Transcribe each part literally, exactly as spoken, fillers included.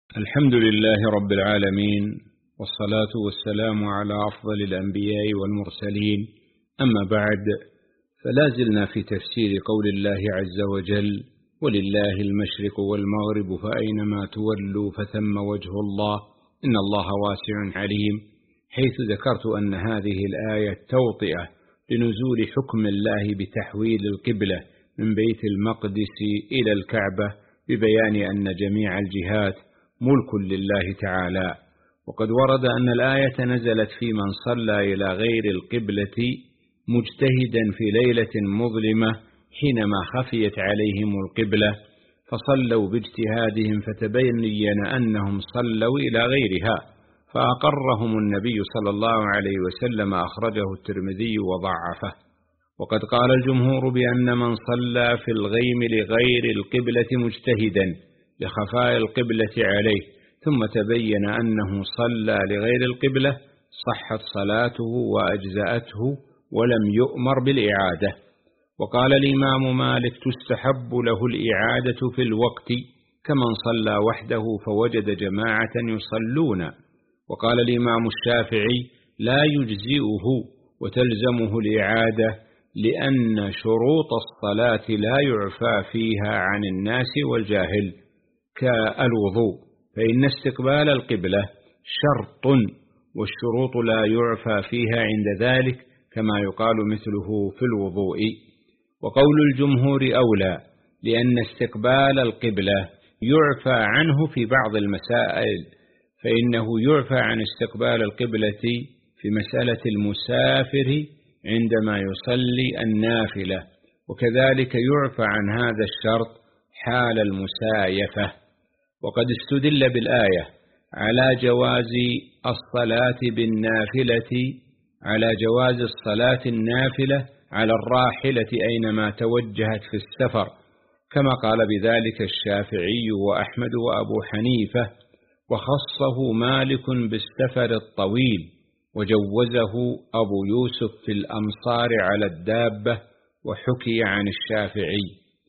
الحمد لله رب العالمين، والصلاة والسلام على أفضل الأنبياء والمرسلين. أما بعد، فلا زلنا في تفسير قول الله عز وجل: ولله المشرق والمغرب فأينما تولوا فثم وجه الله إن الله واسع عليم، حيث ذكرت أن هذه الآية توطئة لنزول حكم الله بتحويل القبلة من بيت المقدس إلى الكعبة، ببيان أن جميع الجهات ملك لله تعالى. وقد ورد أن الآية نزلت في من صلى إلى غير القبلة مجتهدا في ليلة مظلمة حينما خفيت عليهم القبلة، فصلوا باجتهادهم فتبين أنهم صلوا إلى غيرها، فأقرهم النبي صلى الله عليه وسلم، أخرجه الترمذي وضعفه. وقد قال الجمهور بأن من صلى في الغيم لغير القبلة مجتهدا لخفاء القبلة عليه ثم تبين أنه صلى لغير القبلة صحت صلاته وأجزأته ولم يؤمر بالإعادة. وقال الإمام مالك: تستحب له الإعادة في الوقت كمن صلى وحده فوجد جماعة يصلون. وقال الإمام الشافعي: لا يجزئه وتلزمه الإعادة، لأن شروط الصلاة لا يعفى فيها عن الناس والجاهل، كالوضوء، فإن استقبال القبلة شرط والشروط لا يعفى فيها عند ذلك، كما يقال مثله في الوضوء. وقول الجمهور أولى، لأن استقبال القبلة يعفى عنه في بعض المسائل، فإنه يعفى عن استقبال القبلة في مسألة المسافر عندما يصلي النافلة، وكذلك يعفى عن هذا الشرط حال المسايفة. وقد استدل بالآية على جواز الصلاة بالنافلة على جواز الصلاة النافلة على الراحلة أينما توجهت في السفر، كما قال بذلك الشافعي وأحمد وأبو حنيفة، وخصه مالك بالسفر الطويل، وجوزه أبو يوسف في الأمصار على الدابة، وحكي عن الشافعي.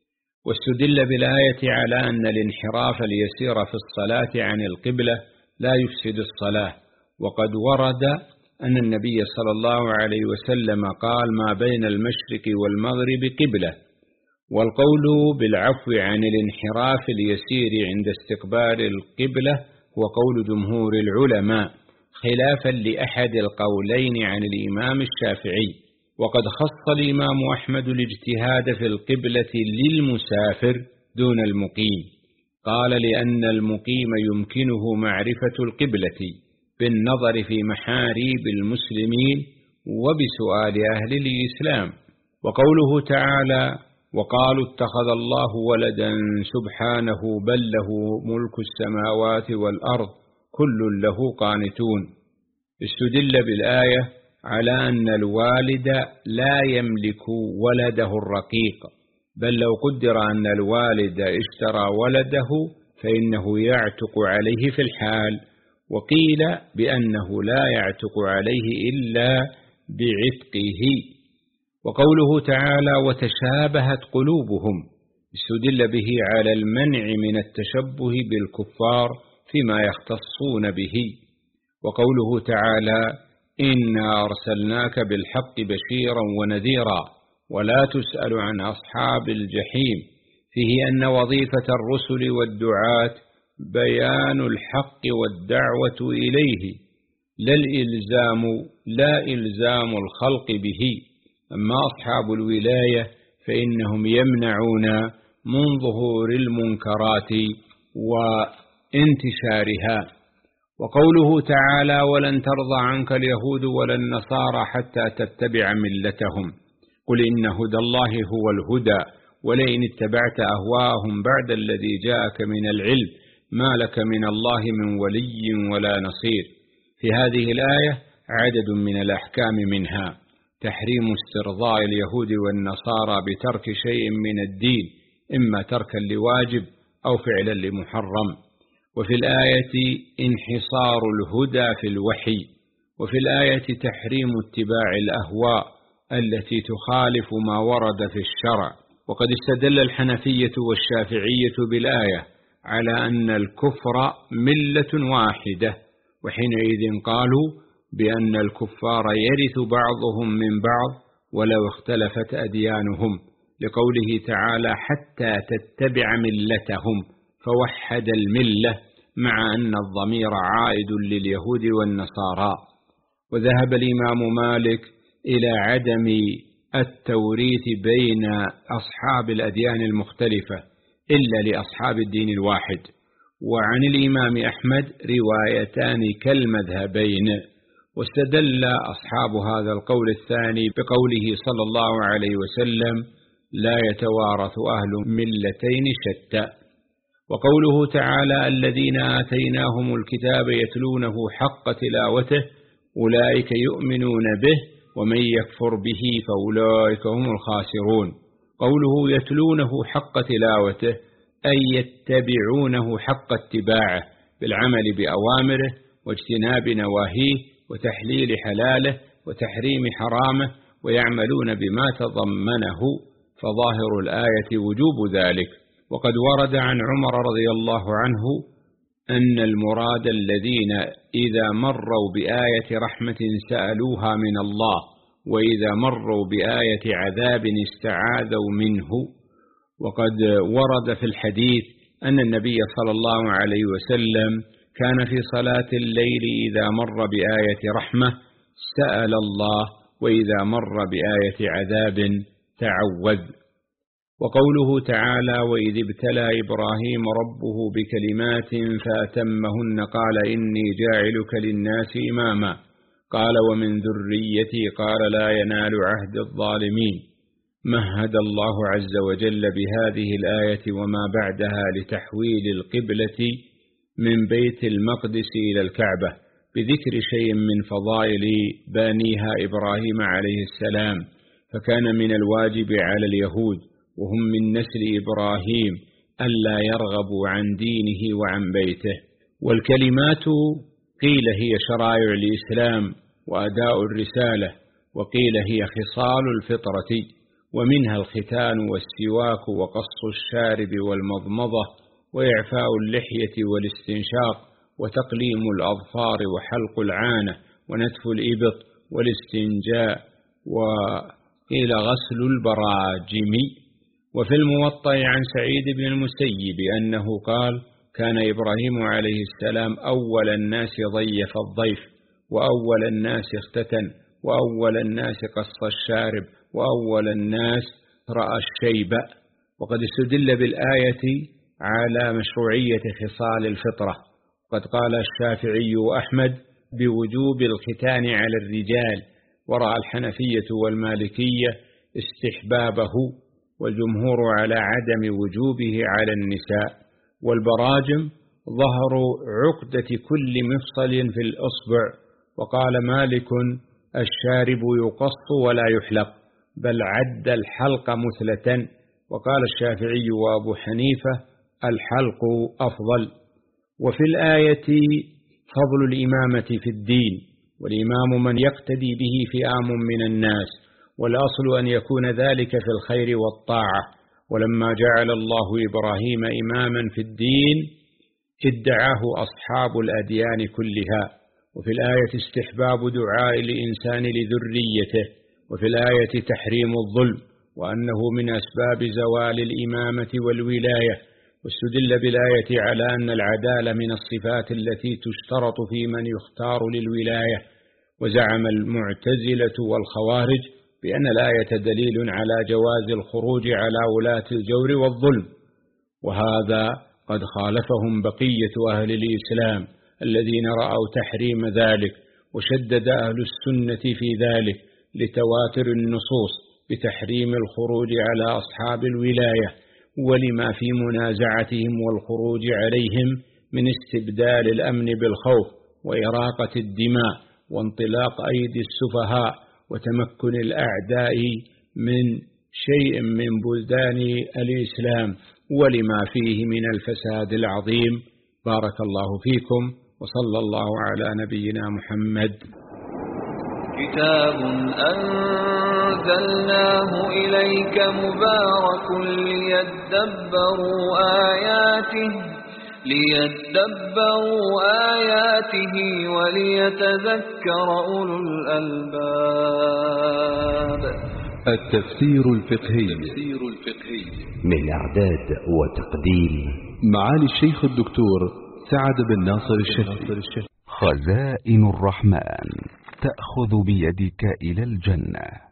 واستدل بالآية على أن الانحراف اليسير في الصلاة عن القبلة لا يفسد الصلاة، وقد ورد أن النبي صلى الله عليه وسلم قال: ما بين المشرق والمغرب قبلة. والقول بالعفو عن الانحراف اليسير عند استقبال القبلة هو قول جمهور العلماء، خلافا لأحد القولين عن الإمام الشافعي. وقد خص الإمام أحمد الاجتهاد في القبلة للمسافر دون المقيم، قال: لأن المقيم يمكنه معرفة القبلة بالنظر في محاريب المسلمين وبسؤال أهل الإسلام. وقوله تعالى: وقالوا اتخذ الله ولدا سبحانه بل له ملك السماوات والأرض كل له قانتون، استدل بالآية على أن الوالد لا يملك ولده الرقيق، بل لو قدر أن الوالد اشترى ولده فإنه يعتق عليه في الحال. وقيل بأنه لا يعتق عليه إلا بعتقه. وقوله تعالى: وتشابهت قلوبهم، استدل به على المنع من التشبه بالكفار فيما يختصون به. وقوله تعالى: إنا أرسلناك بالحق بشيرا ونذيرا ولا تسأل عن أصحاب الجحيم، فيه أن وظيفة الرسل والدعاة بيان الحق والدعوة إليه، لا الإلزام لا إلزام الخلق به. أما أصحاب الولاية فإنهم يمنعون من ظهور المنكرات وانتشارها. وقوله تعالى: ولن ترضى عنك اليهود ولا النصارى حتى تتبع ملتهم، قل إن هدى الله هو الهدى ولئن اتبعت أهواءهم بعد الذي جاءك من العلم ما لك من الله من ولي ولا نصير. في هذه الآية عدد من الأحكام، منها تحريم استرضاء اليهود والنصارى بترك شيء من الدين، إما تركا لواجب أو فعلا لمحرم. وفي الآية انحصار الهدى في الوحي. وفي الآية تحريم اتباع الأهواء التي تخالف ما ورد في الشرع. وقد استدل الحنفية والشافعية بالآية على أن الكفر ملة واحدة، وحينئذ قالوا بأن الكفار يرث بعضهم من بعض ولو اختلفت أديانهم، لقوله تعالى حتى تتبع ملتهم، فوحد الملة مع أن الضمير عائد لليهود والنصارى. وذهب الإمام مالك إلى عدم التوريث بين أصحاب الأديان المختلفة إلا لأصحاب الدين الواحد. وعن الإمام أحمد روايتان كالمذهبين، واستدل أصحاب هذا القول الثاني بقوله صلى الله عليه وسلم لا يتوارث أهل ملتين شتى. وقوله تعالى الذين آتيناهم الكتاب يتلونه حق تلاوته أولئك يؤمنون به ومن يكفر به فأولئك هم الخاسرون. قوله يتلونه حق تلاوته أي يتبعونه حق اتباعه بالعمل بأوامره واجتناب نواهيه وتحليل حلاله وتحريم حرامه، ويعملون بما تضمنه، فظاهر الآية وجوب ذلك. وقد ورد عن عمر رضي الله عنه أن المراد الذين إذا مروا بآية رحمة سألوها من الله، وإذا مروا بآية عذاب استعاذوا منه. وقد ورد في الحديث أن النبي صلى الله عليه وسلم كان في صلاة الليل إذا مر بآية رحمة سأل الله، وإذا مر بآية عذاب تعوذ. وقوله تعالى وإذ ابتلى إبراهيم ربه بكلمات فأتمهن قال إني جاعلك للناس إماما، قال ومن ذريتي قال لا ينال عهد الظالمين. مهد الله عز وجل بهذه الآية وما بعدها لتحويل القبلة من بيت المقدس إلى الكعبة بذكر شيء من فضائل بانيها إبراهيم عليه السلام، فكان من الواجب على اليهود وهم من نسل إبراهيم ألا يرغبوا عن دينه وعن بيته. والكلمات قيل هي شرائع الإسلام وأداء الرسالة، وقيل هي خصال الفطرة، ومنها الختان والسواك وقص الشارب والمضمضة وإعفاء اللحية والاستنشاق وتقليم الأظفار وحلق العانة ونتف الإبط والاستنجاء، وقيل غسل البراجم. وفي الموطأ عن سعيد بن المسيب أنه قال كان إبراهيم عليه السلام أول الناس ضيف الضيف، وأول الناس اختتن، وأول الناس قص الشارب، وأول الناس رأى الشيب. وقد استدل بالآية على مشروعية خصال الفطرة، قد قال الشافعي وأحمد بوجوب الختان على الرجال، ورأى الحنفية والمالكية استحبابه، والجمهور على عدم وجوبه على النساء. والبراجم ظهر عقدة كل مفصل في الأصبع. وقال مالك الشارب يقص ولا يحلق، بل عد الحلق مثلة. وقال الشافعي وأبو حنيفة الحلق أفضل. وفي الآية فضل الإمامة في الدين، والإمام من يقتدي به فئام من الناس، والأصل أن يكون ذلك في الخير والطاعة. ولما جعل الله إبراهيم إماما في الدين ادعاه أصحاب الأديان كلها. وفي الآية استحباب دعاء الإنسان لذريته، وفي الآية تحريم الظلم، وأنه من أسباب زوال الإمامة والولاية. واستدل بالآية على أن العدالة من الصفات التي تشترط في من يختار للولاية. وزعم المعتزلة والخوارج بأن الآية دليل على جواز الخروج على ولاة الجور والظلم، وهذا قد خالفهم بقية أهل الإسلام الذين رأوا تحريم ذلك، وشدد أهل السنة في ذلك لتواتر النصوص بتحريم الخروج على أصحاب الولاية، ولما في منازعتهم والخروج عليهم من استبدال الأمن بالخوف وإراقة الدماء وانطلاق أيدي السفهاء وتمكن الأعداء من شيء من بلدان الإسلام، ولما فيه من الفساد العظيم. بارك الله فيكم، وصلى الله على نبينا محمد. كتاب أنزلناه إليك مبارك ليدبروا آياته ليدبروا آياته وليتذكر أولو الألباب. التفسير الفقهي من إعداد وتقديم معالي الشيخ الدكتور سعد بن ناصر الشافعي. خزائن الرحمن تأخذ بيدك إلى الجنة.